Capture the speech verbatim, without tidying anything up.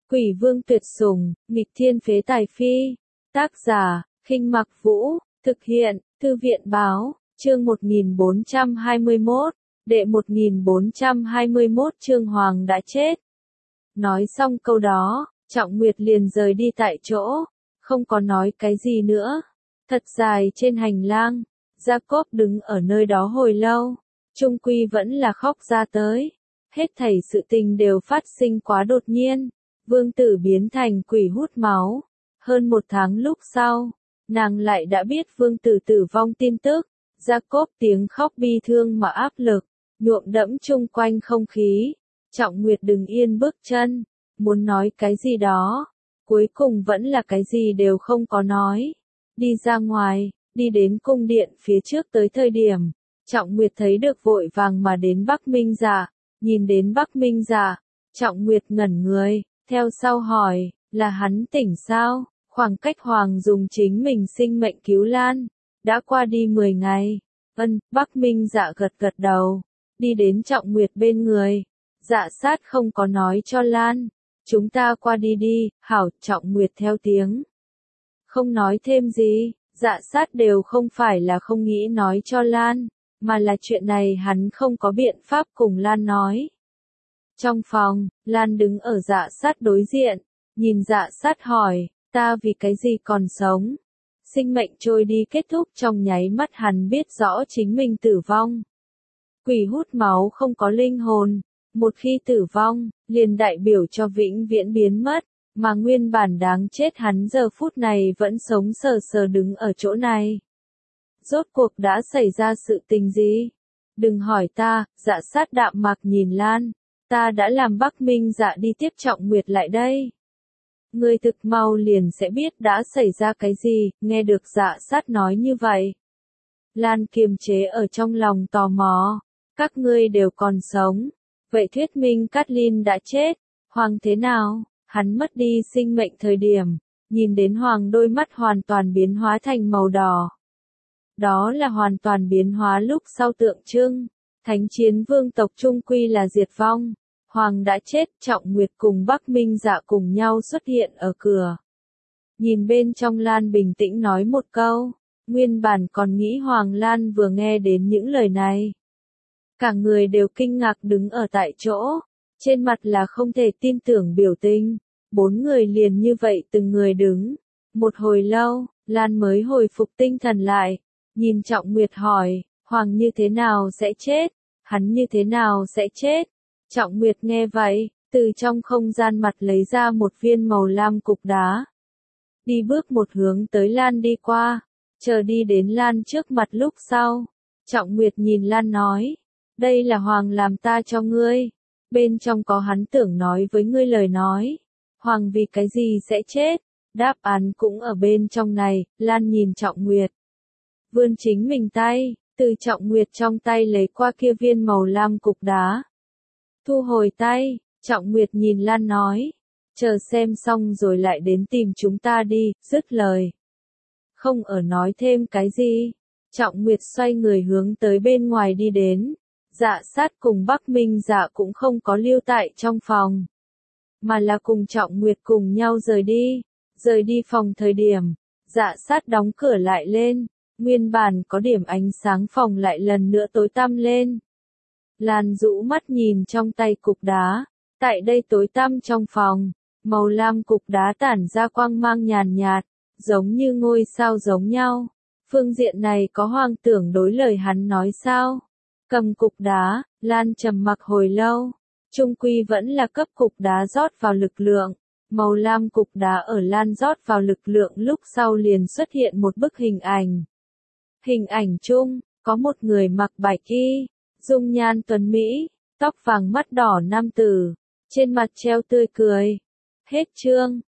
Quỷ vương tuyệt sủng, nghịch thiên phế tài phi. Tác giả, Khinh Mặc Vũ, thực hiện, Thư viện Báo, chương một nghìn bốn trăm hai mươi mốt, đệ một nghìn bốn trăm hai mươi mốt chương Hoàng đã chết. Nói xong câu đó, Trọng Nguyệt liền rời đi tại chỗ, không có nói cái gì nữa. Thật dài trên hành lang, Jacob đứng ở nơi đó hồi lâu, chung quy vẫn là khóc ra tới. Hết thảy sự tình đều phát sinh quá đột nhiên. Vương tử biến thành quỷ hút máu. Hơn một tháng lúc sau, nàng lại đã biết vương tử tử vong tin tức. Jacob tiếng khóc bi thương mà áp lực, nhuộm đẫm chung quanh không khí. Trọng Nguyệt đứng yên bước chân, muốn nói cái gì đó. Cuối cùng vẫn là cái gì đều không có nói. Đi ra ngoài, đi đến cung điện phía trước tới thời điểm. Trọng Nguyệt thấy được vội vàng mà đến Bắc Minh Dạ. Nhìn đến Bắc Minh Dạ, Trọng Nguyệt ngẩn người, theo sau hỏi, là hắn tỉnh sao? Khoảng cách Hoàng dùng chính mình sinh mệnh cứu Lan, đã qua đi mười ngày. Ân, Bắc Minh Dạ gật gật đầu, đi đến Trọng Nguyệt bên người. Dạ sát không có nói cho Lan, chúng ta qua đi đi, hảo. Trọng Nguyệt theo tiếng, không nói thêm gì. Dạ sát đều không phải là không nghĩ nói cho Lan, mà là chuyện này hắn không có biện pháp cùng Lan nói. Trong phòng, Lan đứng ở Dạ sát đối diện, nhìn Dạ sát hỏi, ta vì cái gì còn sống? Sinh mệnh trôi đi kết thúc trong nháy mắt hắn biết rõ chính mình tử vong. Quỷ hút máu không có linh hồn, một khi tử vong, liền đại biểu cho vĩnh viễn biến mất, mà nguyên bản đáng chết hắn giờ phút này vẫn sống sờ sờ đứng ở chỗ này. Rốt cuộc đã xảy ra sự tình gì? Đừng hỏi ta. Dạ sát đạm mạc nhìn Lan. Ta đã làm Bắc Minh Dạ đi tiếp Trọng Nguyệt lại đây. Ngươi thực mau liền sẽ biết đã xảy ra cái gì. Nghe được Dạ sát nói như vậy, Lan kiềm chế ở trong lòng tò mò. Các ngươi đều còn sống, vậy thuyết minh Catelyn đã chết. Hoàng thế nào? Hắn mất đi sinh mệnh thời điểm, nhìn đến Hoàng đôi mắt hoàn toàn biến hóa thành màu đỏ. Đó là hoàn toàn biến hóa lúc sau tượng trưng. Thánh chiến vương tộc trung quy là diệt vong. Hoàng đã chết. Trọng Nguyệt cùng Bắc Minh Dạ cùng nhau xuất hiện ở cửa. Nhìn bên trong Lan bình tĩnh nói một câu. Nguyên bản còn nghĩ Hoàng. Lan vừa nghe đến những lời này, cả người đều kinh ngạc đứng ở tại chỗ. Trên mặt là không thể tin tưởng biểu tình. Bốn người liền như vậy từng người đứng. Một hồi lâu, Lan mới hồi phục tinh thần lại. Nhìn Trọng Nguyệt hỏi, Hoàng như thế nào sẽ chết? Hắn như thế nào sẽ chết? Trọng Nguyệt nghe vậy, từ trong không gian mặt lấy ra một viên màu lam cục đá. Đi bước một hướng tới Lan đi qua, chờ đi đến Lan trước mặt lúc sau. Trọng Nguyệt nhìn Lan nói, đây là Hoàng làm ta cho ngươi. Bên trong có hắn tưởng nói với ngươi lời nói. Hoàng vì cái gì sẽ chết? Đáp án cũng ở bên trong này. Lan nhìn Trọng Nguyệt, vươn chính mình tay, từ Trọng Nguyệt trong tay lấy qua kia viên màu lam cục đá. Thu hồi tay, Trọng Nguyệt nhìn Lan nói, chờ xem xong rồi lại đến tìm chúng ta đi. Dứt lời, không ở nói thêm cái gì. Trọng Nguyệt xoay người hướng tới bên ngoài đi đến. Dạ sát cùng Bắc Minh Dạ cũng không có lưu tại trong phòng, mà là cùng Trọng Nguyệt cùng nhau rời đi. Rời đi phòng thời điểm, Dạ sát đóng cửa lại lên. Nguyên bản có điểm ánh sáng phòng lại lần nữa tối tăm lên. Lan rũ mắt nhìn trong tay cục đá. Tại đây tối tăm trong phòng, màu lam cục đá tản ra quang mang nhàn nhạt, giống như ngôi sao giống nhau. Phương diện này có Hoàng tưởng đối lời hắn nói sao? Cầm cục đá, Lan trầm mặc hồi lâu. Trung quy vẫn là cấp cục đá rót vào lực lượng. Màu lam cục đá ở Lan rót vào lực lượng lúc sau liền xuất hiện một bức hình ảnh. Hình ảnh chung, có một người mặc bạch y, dung nhan tuấn mỹ, tóc vàng mắt đỏ nam tử, trên mặt treo tươi cười. Hết chương.